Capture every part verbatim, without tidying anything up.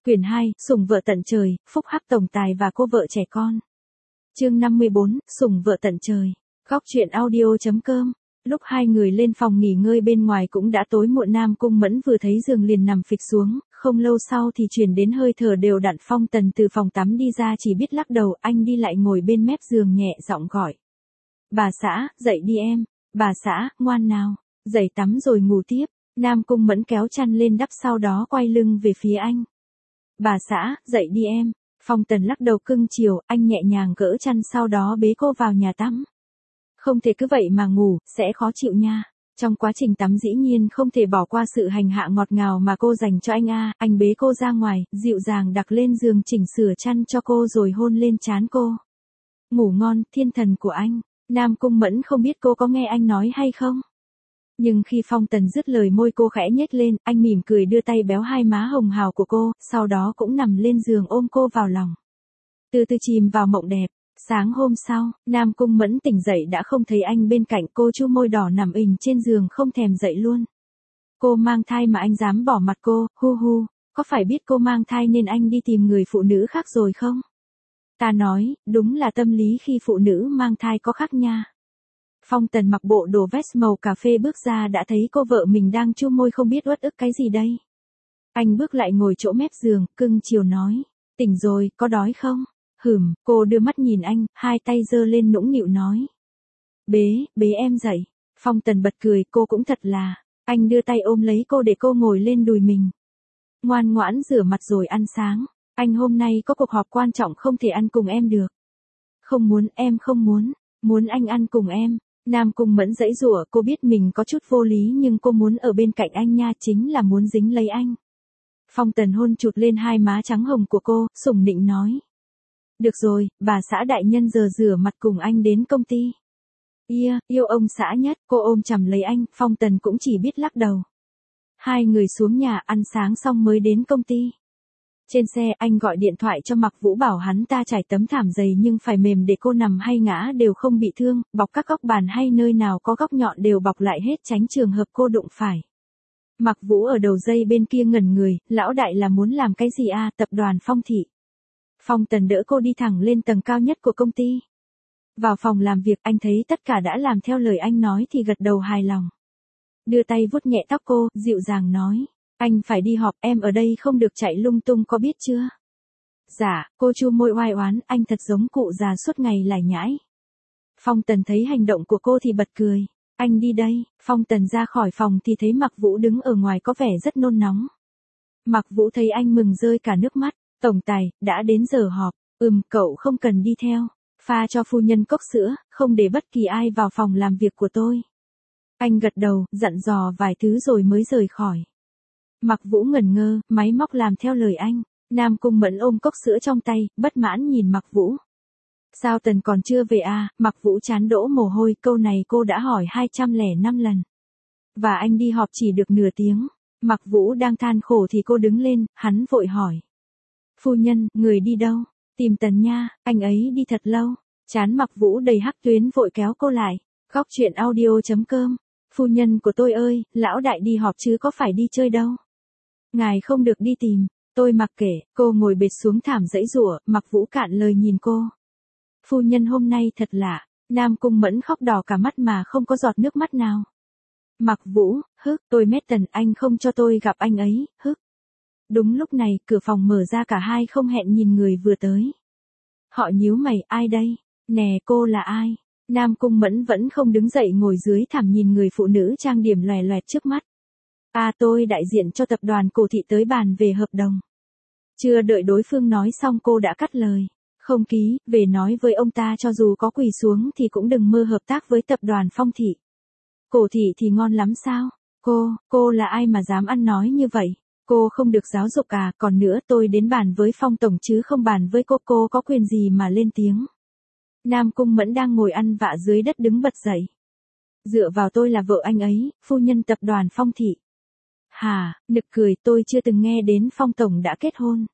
Quyển hai, Sủng vợ tận trời, phúc hắc tổng tài và cô vợ trẻ con. Chương năm mươi bốn, Sủng vợ tận trời. Góc truyện audio.com. Lúc hai người lên phòng nghỉ ngơi bên ngoài cũng đã tối muộn. Nam Cung Mẫn vừa thấy giường liền nằm phịch xuống, không lâu sau thì truyền đến hơi thở đều đặn. Phong Tần từ phòng tắm đi ra chỉ biết lắc đầu, anh đi lại ngồi bên mép giường nhẹ giọng gọi. Bà xã, dậy đi em. Bà xã, ngoan nào, dậy tắm rồi ngủ tiếp. Nam Cung Mẫn kéo chăn lên đắp sau đó quay lưng về phía anh. Bà xã, dậy đi em. Phong Tần lắc đầu cưng chiều, anh nhẹ nhàng gỡ chăn sau đó bế cô vào nhà tắm. Không thể cứ vậy mà ngủ, sẽ khó chịu nha. Trong quá trình tắm dĩ nhiên không thể bỏ qua sự hành hạ ngọt ngào mà cô dành cho anh a. Anh bế cô ra ngoài, dịu dàng đặt lên giường chỉnh sửa chăn cho cô rồi hôn lên trán cô. Ngủ ngon, thiên thần của anh. Nam Cung Mẫn không biết cô có nghe anh nói hay không. Nhưng khi Phong Tần dứt lời môi cô khẽ nhếch lên, anh mỉm cười đưa tay béo hai má hồng hào của cô, sau đó cũng nằm lên giường ôm cô vào lòng. Từ từ chìm vào mộng đẹp. Sáng hôm sau, Nam Cung Mẫn tỉnh dậy đã không thấy anh bên cạnh, cô chu môi đỏ nằm ình trên giường không thèm dậy luôn. Cô mang thai mà anh dám bỏ mặt cô, hu hu, có phải biết cô mang thai nên anh đi tìm người phụ nữ khác rồi không? Ta nói, đúng là tâm lý khi phụ nữ mang thai có khác nha. Phong Tần mặc bộ đồ vest màu cà phê bước ra đã thấy cô vợ mình đang chu môi không biết uất ức cái gì đây. Anh bước lại ngồi chỗ mép giường, cưng chiều nói, tỉnh rồi, có đói không? Hửm, cô đưa mắt nhìn anh, hai tay giơ lên nũng nịu nói. Bế, bế em dậy. Phong Tần bật cười, cô cũng thật là. Anh đưa tay ôm lấy cô để cô ngồi lên đùi mình. Ngoan ngoãn rửa mặt rồi ăn sáng. Anh hôm nay có cuộc họp quan trọng không thể ăn cùng em được. Không muốn, em không muốn. Muốn anh ăn cùng em. Nam Cung Mẫn giãy giụa, cô biết mình có chút vô lý nhưng cô muốn ở bên cạnh anh nha, chính là muốn dính lấy anh. Phong Tần hôn chụt lên hai má trắng hồng của cô, sủng nịnh nói. Được rồi, bà xã đại nhân giờ rửa mặt cùng anh đến công ty. Yeah, yêu ông xã nhất, cô ôm chầm lấy anh, Phong Tần cũng chỉ biết lắc đầu. Hai người xuống nhà ăn sáng xong mới đến công ty. Trên xe anh gọi điện thoại cho Mạc Vũ bảo hắn ta trải tấm thảm dày nhưng phải mềm để cô nằm hay ngã đều không bị thương, bọc các góc bàn hay nơi nào có góc nhọn đều bọc lại hết tránh trường hợp cô đụng phải. Mạc Vũ ở đầu dây bên kia ngẩn người, lão đại là muốn làm cái gì à, tập đoàn Phong Thị. Phong Tần đỡ cô đi thẳng lên tầng cao nhất của công ty. Vào phòng làm việc anh thấy tất cả đã làm theo lời anh nói thì gật đầu hài lòng. Đưa tay vuốt nhẹ tóc cô, dịu dàng nói. Anh phải đi họp, em ở đây không được chạy lung tung có biết chưa? Dạ, cô chu môi oai oán, anh thật giống cụ già suốt ngày lải nhải. Phong Tần thấy hành động của cô thì bật cười. Anh đi đây. Phong Tần ra khỏi phòng thì thấy Mạc Vũ đứng ở ngoài có vẻ rất nôn nóng. Mạc Vũ thấy anh mừng rơi cả nước mắt. Tổng tài, đã đến giờ họp. Ừm, cậu không cần đi theo. Pha cho phu nhân cốc sữa, không để bất kỳ ai vào phòng làm việc của tôi. Anh gật đầu, dặn dò vài thứ rồi mới rời khỏi. Mạc Vũ ngẩn ngơ, máy móc làm theo lời anh. Nam Cung Mẫn ôm cốc sữa trong tay, bất mãn nhìn Mạc Vũ. Sao Tần còn chưa về à? Mạc Vũ chán đổ mồ hôi, câu này cô đã hỏi hai trăm lẻ năm lần. Và anh đi họp chỉ được nửa tiếng. Mạc Vũ đang than khổ thì cô đứng lên, hắn vội hỏi. Phu nhân, người đi đâu? Tìm Tần nha, anh ấy đi thật lâu. Chán Mạc Vũ đầy hắc tuyến vội kéo cô lại. Góc truyện audio.com. Phu nhân của tôi ơi, lão đại đi họp chứ có phải đi chơi đâu. Ngài không được đi tìm, tôi mặc kệ, cô ngồi bệt xuống thảm giãy giụa, Mạc Vũ cạn lời nhìn cô. Phu nhân hôm nay thật lạ, Nam Cung Mẫn khóc đỏ cả mắt mà không có giọt nước mắt nào. Mạc Vũ, hức, tôi mét Tần, anh không cho tôi gặp anh ấy, hức. Đúng lúc này, cửa phòng mở ra cả hai không hẹn nhìn người vừa tới. Họ nhíu mày, ai đây? Nè, cô là ai? Nam Cung Mẫn vẫn không đứng dậy ngồi dưới thảm nhìn người phụ nữ trang điểm lòe loẹt trước mắt. À tôi đại diện cho tập đoàn Cổ Thị tới bàn về hợp đồng. Chưa đợi đối phương nói xong cô đã cắt lời. Không ký, về nói với ông ta cho dù có quỳ xuống thì cũng đừng mơ hợp tác với tập đoàn Phong Thị. Cổ Thị thì ngon lắm sao? Cô, cô là ai mà dám ăn nói như vậy? Cô không được giáo dục à, còn nữa tôi đến bàn với Phong Tổng chứ không bàn với cô, cô có quyền gì mà lên tiếng. Nam Cung Mẫn đang ngồi ăn vạ dưới đất đứng bật dậy. Dựa vào tôi là vợ anh ấy, phu nhân tập đoàn Phong Thị. Hà, nực cười, tôi chưa từng nghe đến Phong Tổng đã kết hôn.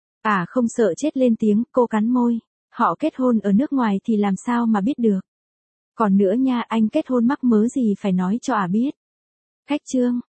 À không sợ chết lên tiếng, cô cắn môi. Họ kết hôn ở nước ngoài thì làm sao mà biết được. Còn nữa nha, anh kết hôn mắc mớ gì phải nói cho ả biết. Cách chương.